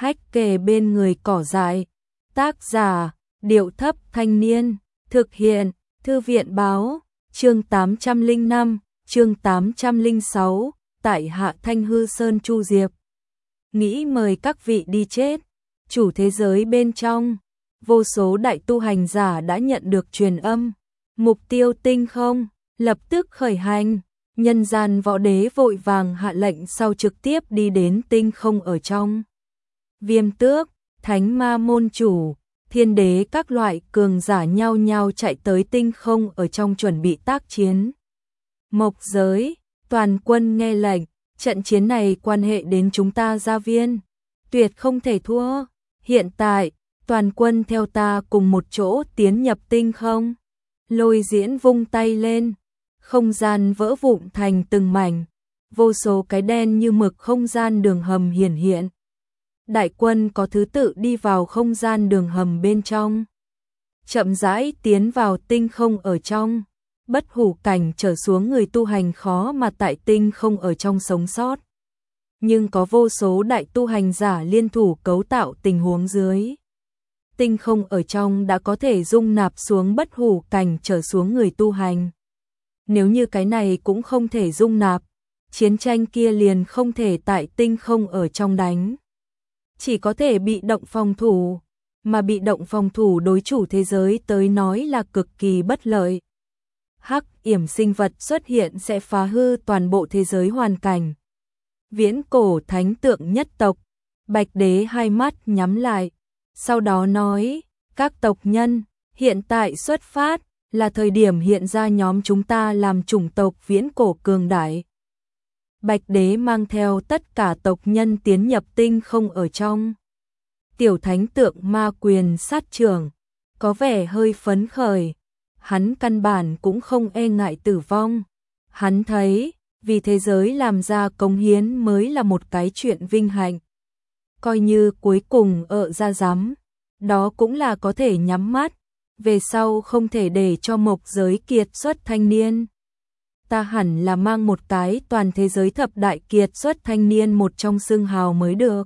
hách kề bên người cỏ dại. Tác giả, Điệu Thấp Thanh Niên, thực hiện, Thư viện Báo, chương 805, chương 806, tại Hạ Thanh Hư Sơn Chu Diệp. Nghĩ mời các vị đi chết, chủ thế giới bên trong, vô số đại tu hành giả đã nhận được truyền âm, mục tiêu tinh không, lập tức khởi hành. Nhân gian võ đế vội vàng hạ lệnh sau trực tiếp đi đến tinh không ở trong. Viêm Tước, Thánh Ma môn chủ, Thiên đế các loại cường giả nhau nhau chạy tới tinh không ở trong chuẩn bị tác chiến. Mộc giới, toàn quân nghe lệnh, trận chiến này quan hệ đến chúng ta Gia Viên, tuyệt không thể thua. Hiện tại, toàn quân theo ta cùng một chỗ tiến nhập tinh không. Lôi Diễn vung tay lên, không gian vỡ vụn thành từng mảnh, vô số cái đen như mực không gian đường hầm hiển hiện. Đại quân có thứ tự đi vào không gian đường hầm bên trong, chậm rãi tiến vào tinh không ở trong. Bất hủ cảnh trở xuống người tu hành khó mà tại tinh không ở trong sống sót. Nhưng có vô số đại tu hành giả liên thủ cấu tạo tình huống dưới. Tinh không ở trong đã có thể dung nạp xuống bất hủ cảnh trở xuống người tu hành. Nếu như cái này cũng không thể dung nạp, chiến tranh kia liền không thể tại tinh không ở trong đánh. Chỉ có thể bị động phòng thủ, mà bị động phòng thủ đối chủ thế giới tới nói là cực kỳ bất lợi. Hắc yểm sinh vật xuất hiện sẽ phá hư toàn bộ thế giới hoàn cảnh. Viễn cổ thánh tượng nhất tộc, Bạch Đế hai mắt nhắm lại, sau đó nói, các tộc nhân, hiện tại xuất phát, là thời điểm hiện ra nhóm chúng ta làm chủng tộc viễn cổ cường đại. Bạch Đế mang theo tất cả tộc nhân tiến nhập tinh không ở trong. Tiểu thánh tượng ma quyền sát trưởng, có vẻ hơi phấn khởi. Hắn căn bản cũng không e ngại tử vong. Hắn thấy, vì thế giới làm ra cống hiến mới là một cái chuyện vinh hạnh. Coi như cuối cùng ra giám, đó cũng là có thể nhắm mắt. Về sau không thể để cho mộc giới kiệt xuất thanh niên. Ta hẳn là mang một cái toàn thế giới thập đại kiệt xuất thanh niên một trong xương hào mới được.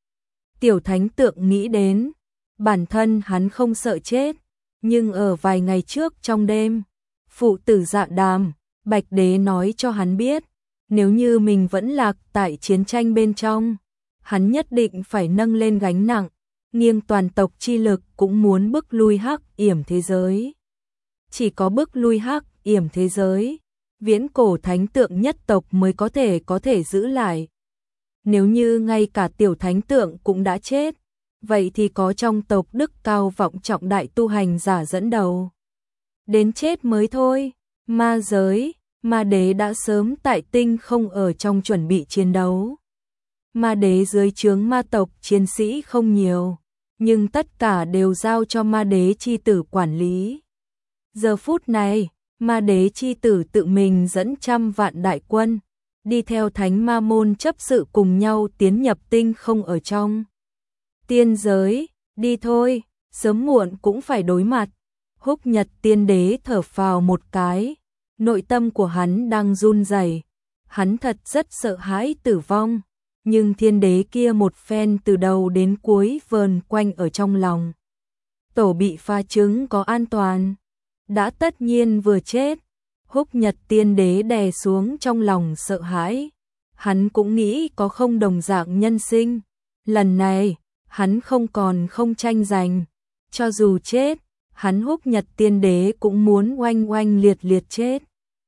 Tiểu thánh tượng nghĩ đến, bản thân hắn không sợ chết, nhưng ở vài ngày trước trong đêm, phụ tử Dạ Đàm, Bạch Đế nói cho hắn biết, nếu như mình vẫn lạc tại chiến tranh bên trong, hắn nhất định phải nâng lên gánh nặng, nghiêng toàn tộc chi lực cũng muốn bức lui hắc yểm thế giới. Chỉ có bức lui hắc yểm thế giới, viễn cổ thánh tượng nhất tộc mới có thể giữ lại. Nếu như ngay cả tiểu thánh tượng cũng đã chết, vậy thì có trong tộc đức cao vọng trọng đại tu hành giả dẫn đầu. Đến chết mới thôi, ma giới, ma đế đã sớm tại tinh không ở trong chuẩn bị chiến đấu. Ma đế dưới trướng ma tộc chiến sĩ không nhiều, nhưng tất cả đều giao cho ma đế chi tử quản lý. Giờ phút này, ma đế chi tử tự mình dẫn trăm vạn đại quân, đi theo thánh ma môn chấp sự cùng nhau tiến nhập tinh không ở trong. Tiên giới, đi thôi, sớm muộn cũng phải đối mặt. Húc Nhật tiên đế thở phào một cái, nội tâm của hắn đang run rẩy. Hắn thật rất sợ hãi tử vong, nhưng thiên đế kia một phen từ đầu đến cuối vờn quanh ở trong lòng. Tổ bị pha trứng có an toàn, đã tất nhiên vừa chết. Húc Nhật tiên đế đè xuống trong lòng sợ hãi. Hắn cũng nghĩ có không đồng dạng nhân sinh. Lần này, hắn không tranh giành. Cho dù chết, hắn Húc Nhật tiên đế cũng muốn oanh oanh liệt liệt chết.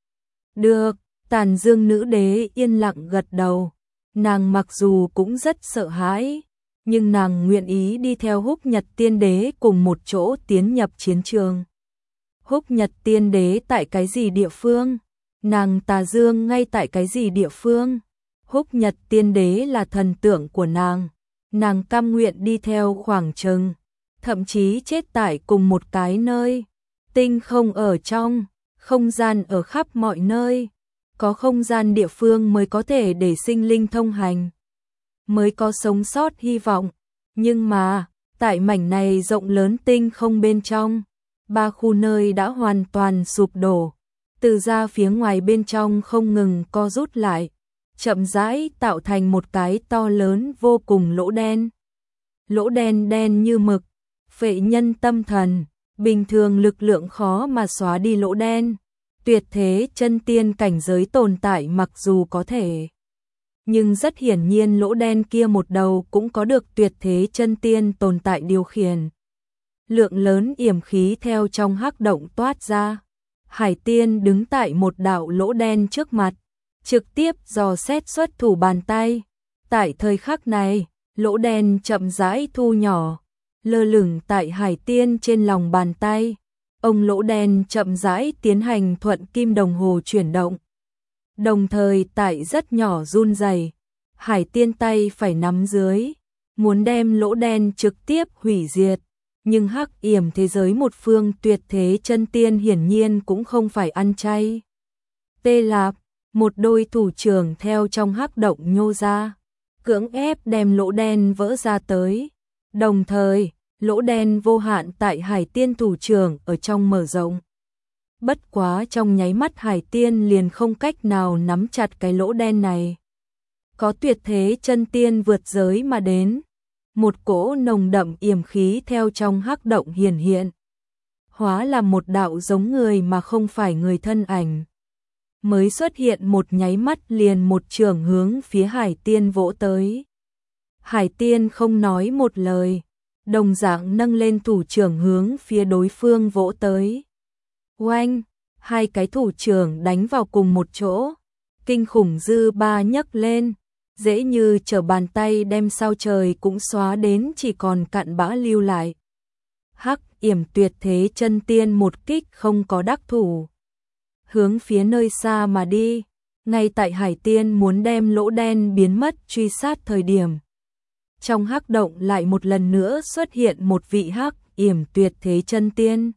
Được, Tàn Dương nữ đế yên lặng gật đầu. Nàng mặc dù cũng rất sợ hãi, nhưng nàng nguyện ý đi theo Húc Nhật tiên đế cùng một chỗ tiến nhập chiến trường. Húc Nhật tiên đế tại cái gì địa phương? Nàng Tà Dương ngay tại cái gì địa phương? Húc Nhật tiên đế là thần tượng của nàng cam nguyện đi theo khoảng chừng, thậm chí chết tại cùng một cái nơi. Tinh không ở trong, không gian ở khắp mọi nơi. Có không gian địa phương mới có thể để sinh linh thông hành, mới có sống sót hy vọng. Nhưng mà, tại mảnh này rộng lớn tinh không bên trong, ba khu nơi đã hoàn toàn sụp đổ, từ ra phía ngoài bên trong không ngừng co rút lại, chậm rãi tạo thành một cái to lớn vô cùng lỗ đen. lỗ đen đen như mực, phệ nhân tâm thần, bình thường lực lượng khó mà xóa đi lỗ đen. Tuyệt thế chân tiên cảnh giới tồn tại mặc dù có thể, nhưng rất hiển nhiên lỗ đen kia một đầu cũng có được tuyệt thế chân tiên tồn tại điều khiển. Lượng lớn yểm khí theo trong hắc động toát ra. Hải Tiên đứng tại một đạo lỗ đen trước mặt, trực tiếp dò xét xuất thủ bàn tay. Tại thời khắc này, lỗ đen chậm rãi thu nhỏ, lơ lửng tại Hải Tiên trên lòng bàn tay. Ông lỗ đen chậm rãi tiến hành thuận kim đồng hồ chuyển động. Đồng thời tại rất nhỏ run rẩy, Hải Tiên tay phải nắm dưới, muốn đem lỗ đen trực tiếp hủy diệt. Nhưng hắc yểm thế giới một phương tuyệt thế chân tiên hiển nhiên cũng không phải ăn chay. Tê Lạp, một đôi thủ trưởng theo trong hắc động nhô ra, cưỡng ép đem lỗ đen vỡ ra tới. Đồng thời, lỗ đen vô hạn tại Hải Tiên thủ trưởng ở trong mở rộng. Bất quá trong nháy mắt Hải Tiên liền không cách nào nắm chặt cái lỗ đen này. Có tuyệt thế chân tiên vượt giới mà đến. Một cỗ nồng đậm yểm khí theo trong hắc động hiển hiện. Hóa là một đạo giống người mà không phải người thân ảnh. Mới xuất hiện một nháy mắt liền một trường hướng phía Hải Tiên vỗ tới. Hải Tiên không nói một lời, đồng dạng nâng lên thủ trưởng hướng phía đối phương vỗ tới. Oanh, hai cái thủ trưởng đánh vào cùng một chỗ, kinh khủng dư ba nhấc lên, dễ như trở bàn tay đem sao trời cũng xóa đến chỉ còn cặn bã lưu lại. Hắc yểm tuyệt thế chân tiên một kích không có đắc thủ, hướng phía nơi xa mà đi. Ngay tại Hải Tiên muốn đem lỗ đen biến mất truy sát thời điểm, trong hắc động lại một lần nữa xuất hiện một vị hắc yểm tuyệt thế chân tiên.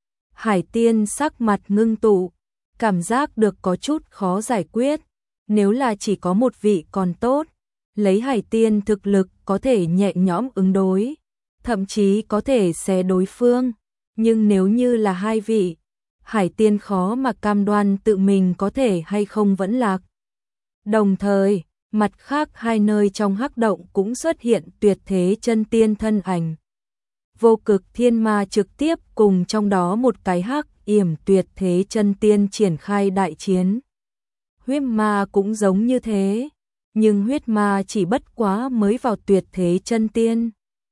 Hải Tiên sắc mặt ngưng tụ, cảm giác được có chút khó giải quyết. Nếu là chỉ có một vị còn tốt, lấy Hải Tiên thực lực có thể nhẹ nhõm ứng đối, thậm chí có thể xé đối phương. Nhưng nếu như là hai vị, Hải Tiên khó mà cam đoan tự mình có thể hay không vẫn lạc. Đồng thời, mặt khác hai nơi trong hắc động cũng xuất hiện tuyệt thế chân tiên thân ảnh. Vô Cực Thiên Ma trực tiếp cùng trong đó một cái hắc yểm tuyệt thế chân tiên triển khai đại chiến. Huyết Ma cũng giống như thế, nhưng huyết ma chỉ bất quá mới vào tuyệt thế chân tiên.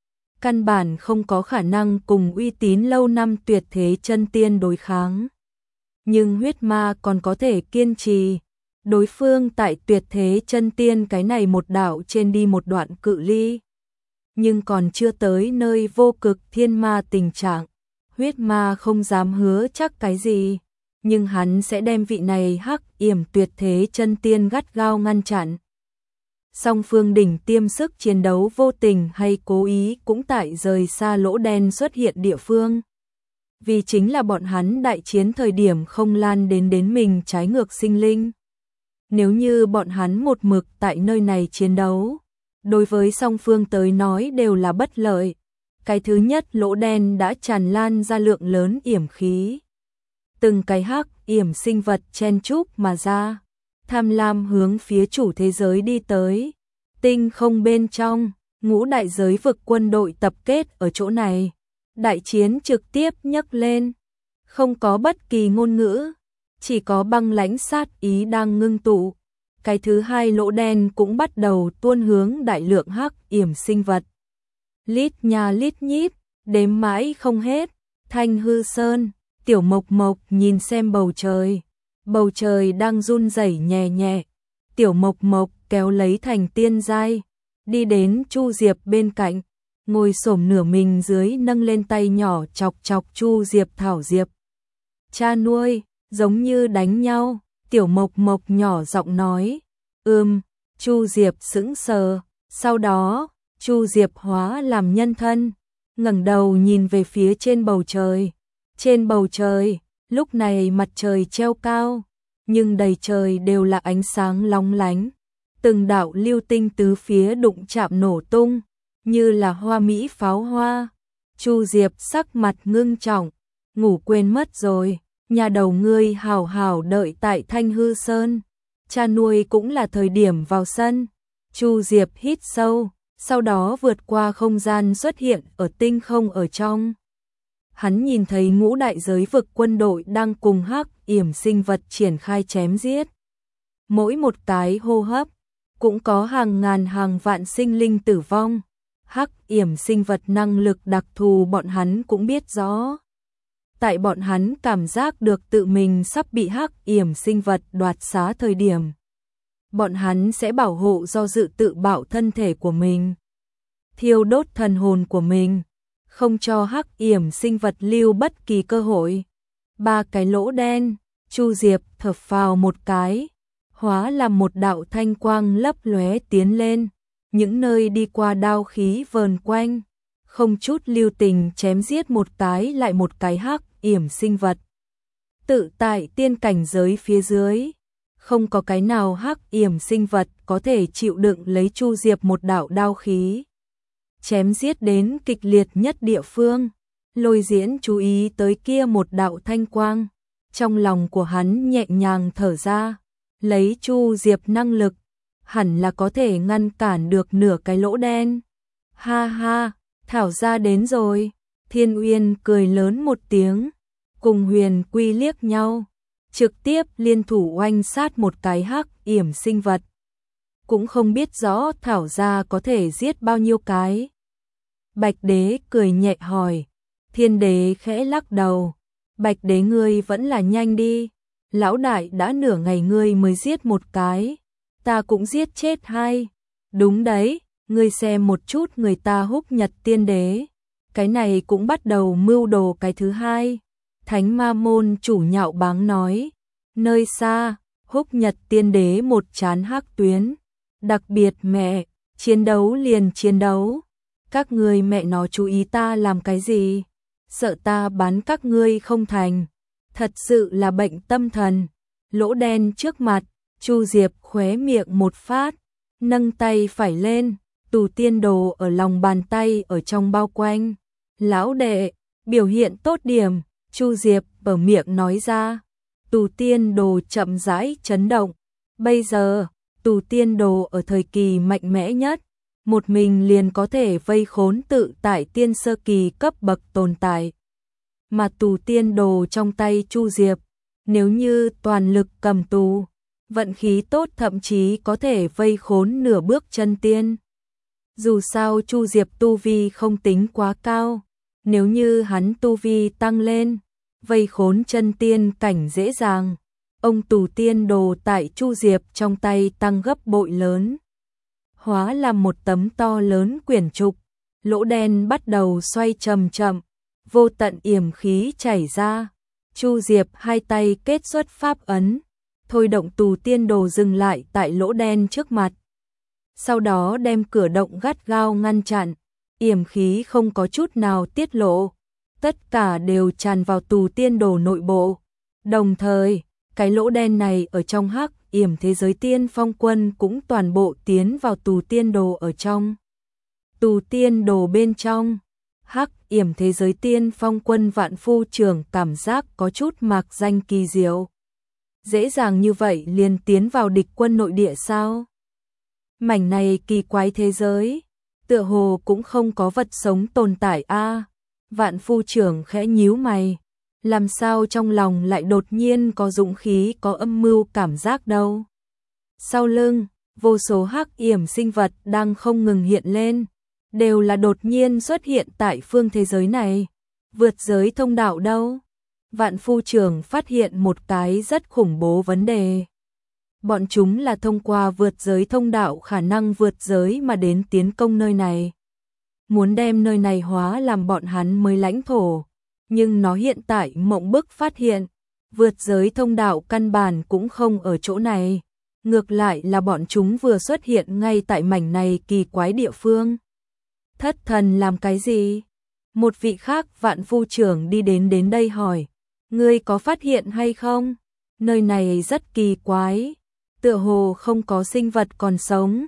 Căn bản không có khả năng cùng uy tín lâu năm tuyệt thế chân tiên đối kháng. Nhưng huyết ma còn có thể kiên trì. Đối phương tại tuyệt thế chân tiên cái này một đạo trên đi một đoạn cự ly. Nhưng còn chưa tới nơi vô cực thiên ma tình trạng. Huyết ma không dám hứa chắc cái gì. Nhưng hắn sẽ đem vị này hắc yểm tuyệt thế chân tiên gắt gao ngăn chặn. Song phương đỉnh tiêm sức chiến đấu vô tình hay cố ý cũng tại rời xa lỗ đen xuất hiện địa phương. Vì chính là bọn hắn đại chiến thời điểm không lan đến mình trái ngược sinh linh. Nếu như bọn hắn một mực tại nơi này chiến đấu, đối với song phương tới nói đều là bất lợi. Cái thứ nhất, lỗ đen đã tràn lan ra lượng lớn yểm khí. Từng cái hắc yểm sinh vật chen chúc mà ra, tham lam hướng phía chủ thế giới đi tới. Tinh không bên trong, ngũ đại giới vực quân đội tập kết ở chỗ này. Đại chiến trực tiếp nhấc lên, không có bất kỳ ngôn ngữ, chỉ có băng lãnh sát ý đang ngưng tụ. Cái thứ hai, lỗ đen cũng bắt đầu tuôn hướng đại lượng hắc yểm sinh vật. Lít nha lít nhít, đếm mãi không hết. Thanh Hư Sơn, Tiểu Mộc Mộc nhìn xem bầu trời. Bầu trời đang run rẩy nhẹ nhẹ. Tiểu Mộc Mộc kéo lấy Thành Tiên giai, đi đến Chu Diệp bên cạnh, ngồi xổm nửa mình dưới nâng lên tay nhỏ chọc chọc Chu Diệp thảo diệp. Cha nuôi, giống như đánh nhau. Tiểu Mộc Mộc nhỏ giọng nói. Chu Diệp sững sờ. Sau đó, Chu Diệp hóa làm nhân thân, ngẩng đầu nhìn về phía trên bầu trời. Trên bầu trời, lúc này mặt trời treo cao, nhưng đầy trời đều là ánh sáng lóng lánh. Từng đạo lưu tinh tứ phía đụng chạm nổ tung, như là hoa mỹ pháo hoa. Chu Diệp sắc mặt ngưng trọng, ngủ quên mất rồi, nhà đầu ngươi hào hào đợi tại Thanh Hư Sơn. Cha nuôi cũng là thời điểm vào sân. Chu Diệp hít sâu, sau đó vượt qua không gian xuất hiện ở tinh không ở trong. Hắn nhìn thấy ngũ đại giới vực quân đội đang cùng hắc yểm sinh vật triển khai chém giết. Mỗi một cái hô hấp, cũng có hàng ngàn hàng vạn sinh linh tử vong. Hắc yểm sinh vật năng lực đặc thù bọn hắn cũng biết rõ. Tại bọn hắn cảm giác được tự mình sắp bị hắc yểm sinh vật đoạt xá thời điểm, bọn hắn sẽ bảo hộ do dự tự bạo thân thể của mình, thiêu đốt thần hồn của mình, không cho hắc yểm sinh vật lưu bất kỳ cơ hội. 3 cái lỗ đen, Chu Diệp thở phào một cái, hóa làm một đạo thanh quang lấp lóe tiến lên, những nơi đi qua đao khí vờn quanh, không chút lưu tình chém giết một cái lại một cái hắc yểm sinh vật. Tự tại tiên cảnh giới phía dưới, không có cái nào hắc yểm sinh vật có thể chịu đựng lấy Chu Diệp một đạo đao khí. Chém giết đến kịch liệt nhất địa phương, Lôi Diễn chú ý tới kia một đạo thanh quang, trong lòng của hắn nhẹ nhàng thở ra, lấy Chu Diệp năng lực, hẳn là có thể ngăn cản được nửa cái lỗ đen. Ha ha, Thảo gia đến rồi. Thiên Uyên cười lớn một tiếng, cùng Huyền Quy liếc nhau, trực tiếp liên thủ oanh sát một cái hắc yểm sinh vật. Cũng không biết rõ Thảo gia có thể giết bao nhiêu cái. Bạch Đế cười nhẹ hỏi. Thiên Đế khẽ lắc đầu. Bạch Đế ngươi vẫn là nhanh đi. Lão đại đã nửa ngày ngươi mới giết một cái, ta cũng giết chết 2. Đúng đấy, ngươi xem một chút người ta Húc Nhật Tiên Đế, cái này cũng bắt đầu mưu đồ cái thứ 2. Thánh Ma Môn chủ nhạo báng nói. Nơi xa, Húc Nhật Tiên Đế một trán hắc tuyến. Đặc biệt mẹ, chiến đấu liền chiến đấu. Các ngươi mẹ nó chú ý ta làm cái gì? Sợ ta bắn các ngươi không thành. Thật sự là bệnh tâm thần. Lỗ đen trước mặt, Chu Diệp khóe miệng một phát, nâng tay phải lên, Tù Tiên Đồ ở lòng bàn tay ở trong bao quanh. Lão đệ, biểu hiện tốt điểm, Chu Diệp ở miệng nói ra. Tù Tiên Đồ chậm rãi chấn động. Bây giờ, Tù Tiên Đồ ở thời kỳ mạnh mẽ nhất, một mình liền có thể vây khốn tự tại tiên sơ kỳ cấp bậc tồn tại. Mà Tù Tiên Đồ trong tay Chu Diệp, nếu như toàn lực cầm tù, vận khí tốt thậm chí có thể vây khốn nửa bước chân tiên. Dù sao Chu Diệp tu vi không tính quá cao, nếu như hắn tu vi tăng lên, vây khốn chân tiên cảnh dễ dàng. Ông Tù Tiên Đồ tại Chu Diệp trong tay tăng gấp bội lớn, hóa làm một tấm to lớn quyển trục, lỗ đen bắt đầu xoay chậm chậm, vô tận yểm khí chảy ra. Chu Diệp 2 tay kết xuất pháp ấn, thôi động Tù Tiên Đồ dừng lại tại lỗ đen trước mặt. Sau đó đem cửa động gắt gao ngăn chặn, yểm khí không có chút nào tiết lộ, tất cả đều tràn vào Tù Tiên Đồ nội bộ. Đồng thời, cái lỗ đen này ở trong hắc yểm thế giới tiên phong quân cũng toàn bộ tiến vào Tù Tiên Đồ ở trong. Tù Tiên Đồ bên trong, hắc yểm thế giới tiên phong quân Vạn Phu Trưởng cảm giác có chút mạc danh kỳ diệu. Dễ dàng như vậy liền tiến vào địch quân nội địa sao? Mảnh này kỳ quái thế giới, tựa hồ cũng không có vật sống tồn tại a. Vạn Phu Trưởng khẽ nhíu mày, làm sao trong lòng lại đột nhiên có dũng khí có âm mưu cảm giác đâu. Sau lưng, vô số hắc yểm sinh vật đang không ngừng hiện lên, đều là đột nhiên xuất hiện tại phương thế giới này. Vượt giới thông đạo đâu? Vạn Phu Trưởng phát hiện một cái rất khủng bố vấn đề. Bọn chúng là thông qua vượt giới thông đạo khả năng vượt giới mà đến tiến công nơi này. Muốn đem nơi này hóa làm bọn hắn mới lãnh thổ. Nhưng nó hiện tại mộng bức phát hiện, vượt giới thông đạo căn bản cũng không ở chỗ này. Ngược lại là bọn chúng vừa xuất hiện ngay tại mảnh này kỳ quái địa phương. Thất thần làm cái gì? Một vị khác Vạn Phu Trưởng đi đến đây hỏi. Ngươi có phát hiện hay không? Nơi này rất kỳ quái. Tựa hồ không có sinh vật còn sống.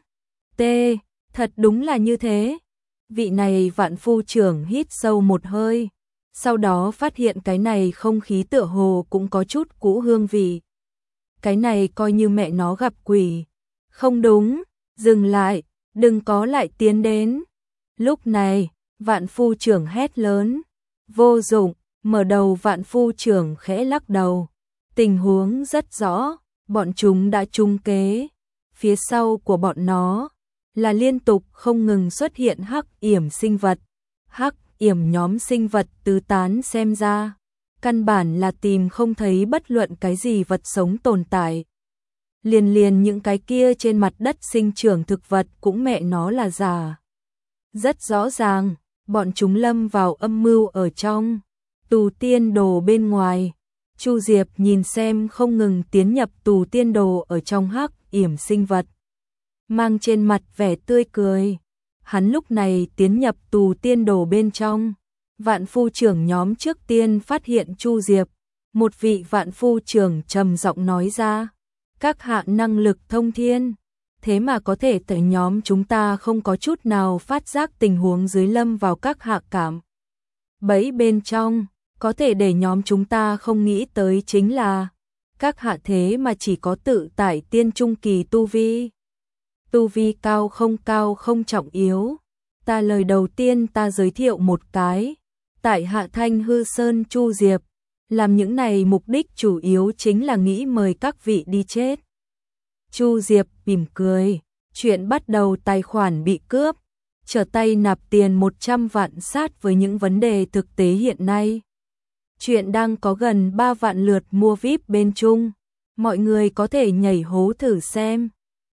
Thật đúng là như thế. Vị này Vạn Phu Trưởng hít sâu một hơi. Sau đó phát hiện cái này không khí tựa hồ cũng có chút cũ hương vị. Cái này coi như mẹ nó gặp quỷ. Không đúng, dừng lại, đừng có lại tiến đến. Lúc này, Vạn Phu Trưởng hét lớn, vô dụng, mở đầu Vạn Phu Trưởng khẽ lắc đầu. Tình huống rất rõ, bọn chúng đã trúng kế. Phía sau của bọn nó là liên tục không ngừng xuất hiện hắc yểm sinh vật. Hắc yểm nhóm sinh vật tứ tán xem ra, căn bản là tìm không thấy bất luận cái gì vật sống tồn tại. Liền những cái kia trên mặt đất sinh trưởng thực vật cũng mẹ nó là giả. Rất rõ ràng, bọn chúng lâm vào âm mưu ở trong tù tiên đồ bên ngoài. Chu Diệp nhìn xem không ngừng tiến nhập tù tiên đồ ở trong hắc yểm sinh vật, mang trên mặt vẻ tươi cười. Hắn lúc này tiến nhập tù tiên đồ bên trong. Vạn Phu Trưởng nhóm trước tiên phát hiện Chu Diệp. Một vị Vạn Phu Trưởng trầm giọng nói ra, các hạ năng lực thông thiên, thế mà có thể tới nhóm chúng ta không có chút nào phát giác tình huống dưới lâm vào các hạ cảm bẫy bên trong. Có thể để nhóm chúng ta không nghĩ tới chính là các hạ thế mà chỉ có tự tại tiên trung kỳ tu vi. Tu vi cao không trọng yếu. Ta lời đầu tiên ta giới thiệu một cái. Tại hạ Thanh Hư Sơn Chu Diệp. Làm những này mục đích chủ yếu chính là nghĩ mời các vị đi chết. Chu Diệp mỉm cười. Chuyện bắt đầu tài khoản bị cướp. Trở tay nạp tiền 100 vạn sát với những vấn đề thực tế hiện nay. Chuyện đang có gần 3 vạn lượt mua VIP bên Trung. Mọi người có thể nhảy hố thử xem.